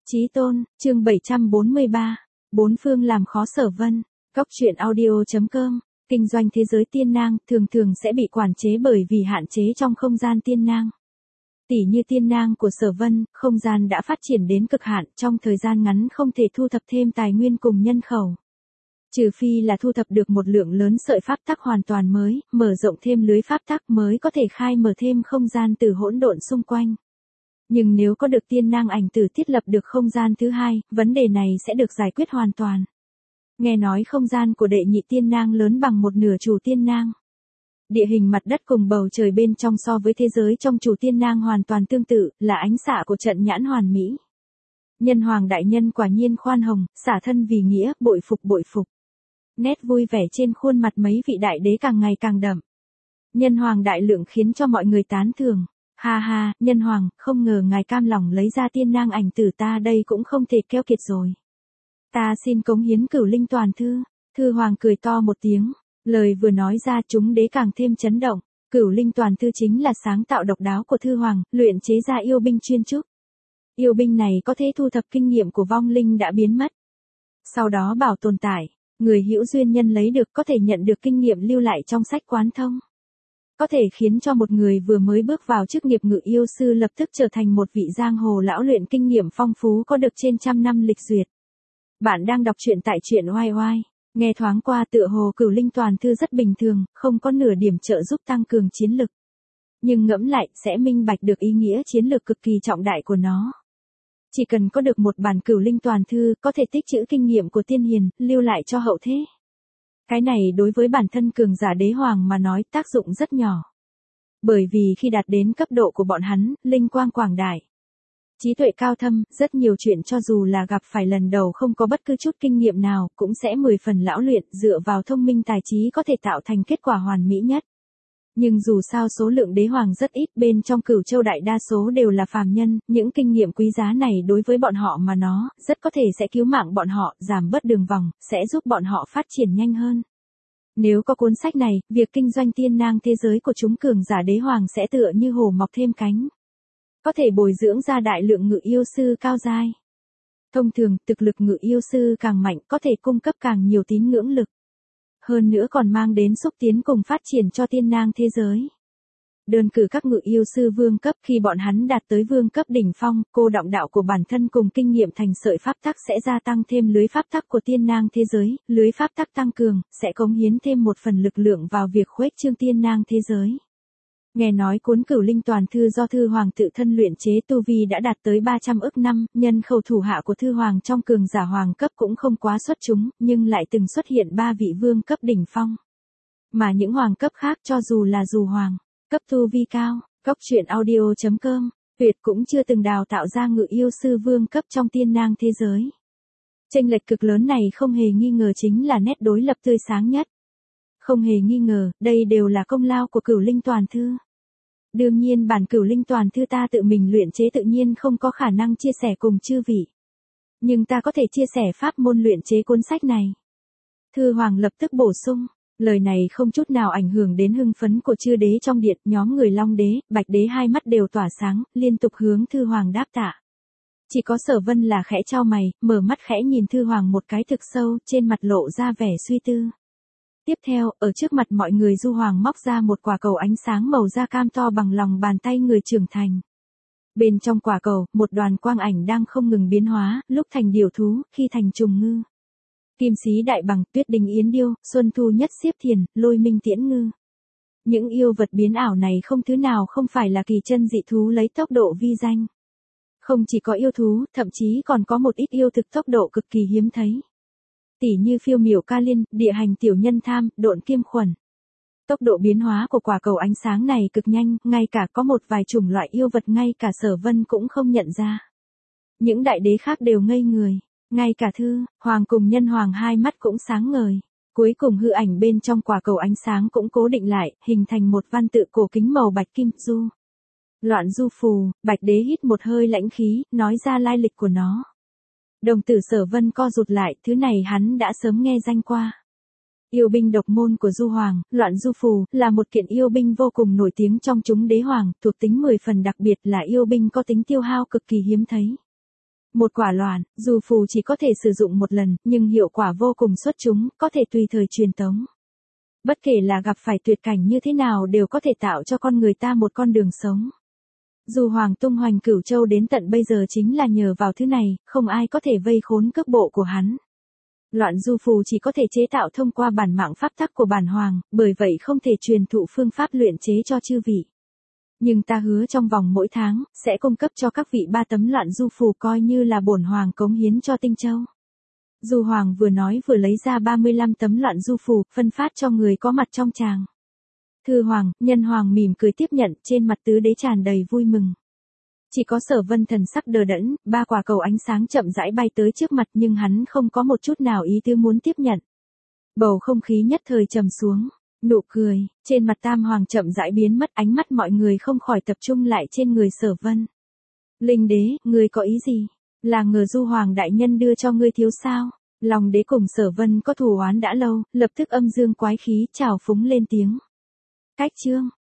Chí tôn, chương 743. Bốn phương làm khó Sở Vân. Cóc truyện audio.com. Kinh doanh thế giới tiên nang thường thường sẽ bị quản chế bởi vì hạn chế trong không gian tiên nang. Tỉ như tiên nang của Sở Vân, không gian đã phát triển đến cực hạn, trong thời gian ngắn không thể thu thập thêm tài nguyên cùng nhân khẩu. Trừ phi là thu thập được một lượng lớn sợi pháp tắc hoàn toàn mới, mở rộng thêm lưới pháp tắc mới có thể khai mở thêm không gian từ hỗn độn xung quanh. Nhưng nếu có được tiên nang ảnh tử thiết lập được không gian thứ hai, vấn đề này sẽ được giải quyết hoàn toàn. Nghe nói không gian của đệ nhị tiên nang lớn bằng một nửa chủ tiên nang. Địa hình mặt đất cùng bầu trời bên trong so với thế giới trong chủ tiên nang hoàn toàn tương tự, là ánh xạ của trận nhãn hoàn mỹ. Nhân hoàng đại nhân quả nhiên khoan hồng, xả thân vì nghĩa, bội phục bội phục. Nét vui vẻ trên khuôn mặt mấy vị đại đế càng ngày càng đậm. Nhân hoàng đại lượng khiến cho mọi người tán thưởng. Ha ha, nhân hoàng, không ngờ ngài cam lòng lấy ra tiên nang ảnh tử, ta đây cũng không thể keo kiệt rồi. Ta xin cống hiến Cửu Linh Toàn Thư. Thư hoàng cười to một tiếng, lời vừa nói ra chúng đế càng thêm chấn động. Cửu Linh Toàn Thư chính là sáng tạo độc đáo của thư hoàng, luyện chế ra yêu binh chuyên trúc. Yêu binh này có thể thu thập kinh nghiệm của vong linh đã biến mất. Sau đó bảo tồn tại, người hữu duyên nhân lấy được có thể nhận được kinh nghiệm lưu lại trong sách quán thông. Có thể khiến cho một người vừa mới bước vào chức nghiệp ngự yêu sư lập tức trở thành một vị giang hồ lão luyện kinh nghiệm phong phú có được trên 100 năm lịch duyệt. Bạn đang đọc truyện tại truyện oai oai, nghe thoáng qua tựa hồ Cửu Linh Toàn Thư rất bình thường, không có nửa điểm trợ giúp tăng cường chiến lực. Nhưng ngẫm lại sẽ minh bạch được ý nghĩa chiến lược cực kỳ trọng đại của nó. Chỉ cần có được một bản Cửu Linh Toàn Thư có thể tích trữ kinh nghiệm của tiên hiền, lưu lại cho hậu thế. Cái này đối với bản thân cường giả đế hoàng mà nói tác dụng rất nhỏ. Bởi vì khi đạt đến cấp độ của bọn hắn, linh quang quảng đại, trí tuệ cao thâm, rất nhiều chuyện cho dù là gặp phải lần đầu không có bất cứ chút kinh nghiệm nào, cũng sẽ 10 phần lão luyện, dựa vào thông minh tài trí có thể tạo thành kết quả hoàn mỹ nhất. Nhưng dù sao số lượng đế hoàng rất ít, bên trong Cửu Châu đại đa số đều là phàm nhân, những kinh nghiệm quý giá này đối với bọn họ mà nó, rất có thể sẽ cứu mạng bọn họ, giảm bớt đường vòng, sẽ giúp bọn họ phát triển nhanh hơn. Nếu có cuốn sách này, việc kinh doanh tiên nang thế giới của chúng cường giả đế hoàng sẽ tựa như hổ mọc thêm cánh. Có thể bồi dưỡng ra đại lượng ngự yêu sư cao giai. Thông thường, thực lực ngự yêu sư càng mạnh có thể cung cấp càng nhiều tín ngưỡng lực. Hơn nữa còn mang đến xúc tiến cùng phát triển cho tiên nang thế giới. Đơn cử các ngự yêu sư vương cấp, khi bọn hắn đạt tới vương cấp đỉnh phong, cô động đạo của bản thân cùng kinh nghiệm thành sợi pháp tắc sẽ gia tăng thêm lưới pháp tắc của tiên nang thế giới, lưới pháp tắc tăng cường, sẽ cống hiến thêm một phần lực lượng vào việc khuếch trương tiên nang thế giới. Nghe nói cuốn Cửu Linh Toàn Thư do thư hoàng tự thân luyện chế tu vi đã đạt tới 300 ức năm, nhân khẩu thủ hạ của thư hoàng trong cường giả hoàng cấp cũng không quá xuất chúng, nhưng lại từng xuất hiện 3 vị vương cấp đỉnh phong. Mà những hoàng cấp khác cho dù là dù hoàng cấp tu vi cao, cóc truyện audio.com, tuyệt cũng chưa từng đào tạo ra ngự yêu sư vương cấp trong tiên nang thế giới. Chênh lệch cực lớn này không hề nghi ngờ chính là nét đối lập tươi sáng nhất. Không hề nghi ngờ, đây đều là công lao của Cửu Linh Toàn Thư. Đương nhiên bản Cửu Linh Toàn Thư ta tự mình luyện chế tự nhiên không có khả năng chia sẻ cùng chư vị. Nhưng ta có thể chia sẻ pháp môn luyện chế cuốn sách này. Thư hoàng lập tức bổ sung. Lời này không chút nào ảnh hưởng đến hưng phấn của chư đế trong điện, nhóm người Long đế, Bạch đế hai mắt đều tỏa sáng, liên tục hướng thư hoàng đáp tạ. Chỉ có Sở Vân là khẽ chau mày, mở mắt khẽ nhìn thư hoàng một cái thực sâu, trên mặt lộ ra vẻ suy tư. Tiếp theo, ở trước mặt mọi người du hoàng móc ra một quả cầu ánh sáng màu da cam to bằng lòng bàn tay người trưởng thành. Bên trong quả cầu, một đoàn quang ảnh đang không ngừng biến hóa, lúc thành điểu thú, khi thành trùng ngư. Kim sĩ đại bằng, tuyết đình yến điêu, xuân thu nhất xiếp thiền, lôi minh tiễn ngư. Những yêu vật biến ảo này không thứ nào không phải là kỳ chân dị thú lấy tốc độ vi danh. Không chỉ có yêu thú, thậm chí còn có một ít yêu thực tốc độ cực kỳ hiếm thấy. Tỉ như phiêu miểu ca liên, địa hành tiểu nhân tham, độn kiêm khuẩn. Tốc độ biến hóa của quả cầu ánh sáng này cực nhanh, ngay cả có một vài chủng loại yêu vật ngay cả Sở Vân cũng không nhận ra. Những đại đế khác đều ngây người. Ngay cả thư hoàng cùng nhân hoàng hai mắt cũng sáng ngời. Cuối cùng hư ảnh bên trong quả cầu ánh sáng cũng cố định lại, hình thành một văn tự cổ kính màu bạch kim du. Loạn du phù, Bạch đế hít một hơi lãnh khí, nói ra lai lịch của nó. Đồng tử Sở Vân co rụt lại, thứ này hắn đã sớm nghe danh qua. Yêu binh độc môn của du hoàng, Loạn du phù, là một kiện yêu binh vô cùng nổi tiếng trong chúng đế hoàng, thuộc tính 10 phần đặc biệt là yêu binh có tính tiêu hao cực kỳ hiếm thấy. Một quả loạn, dù phù chỉ có thể sử dụng một lần, nhưng hiệu quả vô cùng xuất chúng, có thể tùy thời truyền tống. Bất kể là gặp phải tuyệt cảnh như thế nào đều có thể tạo cho con người ta một con đường sống. Dù Hoàng tung hoành Cửu Châu đến tận bây giờ chính là nhờ vào thứ này, không ai có thể vây khốn cước bộ của hắn. Loạn du phù chỉ có thể chế tạo thông qua bản mạng pháp tắc của bản Hoàng, bởi vậy không thể truyền thụ phương pháp luyện chế cho chư vị. Nhưng ta hứa trong vòng mỗi tháng, sẽ cung cấp cho các vị 3 tấm loạn du phù coi như là bổn Hoàng cống hiến cho Tinh Châu. Du Hoàng vừa nói vừa lấy ra 35 tấm loạn du phù, phân phát cho người có mặt trong tràng. Thưa Hoàng, Nhân Hoàng mỉm cười tiếp nhận, trên mặt tứ đế tràn đầy vui mừng. Chỉ có Sở Vân thần sắc đờ đẫn, 3 quả cầu ánh sáng chậm rãi bay tới trước mặt nhưng hắn không có một chút nào ý tứ muốn tiếp nhận. Bầu không khí nhất thời trầm xuống, nụ cười, trên mặt Tam Hoàng chậm rãi biến mất, ánh mắt mọi người không khỏi tập trung lại trên người Sở Vân. Linh đế, ngươi có ý gì? Là ngờ Du Hoàng đại nhân đưa cho ngươi thiếu sao? Long đế cùng Sở Vân có thù oán đã lâu, lập tức âm dương quái khí trào phúng lên tiếng. Cách chương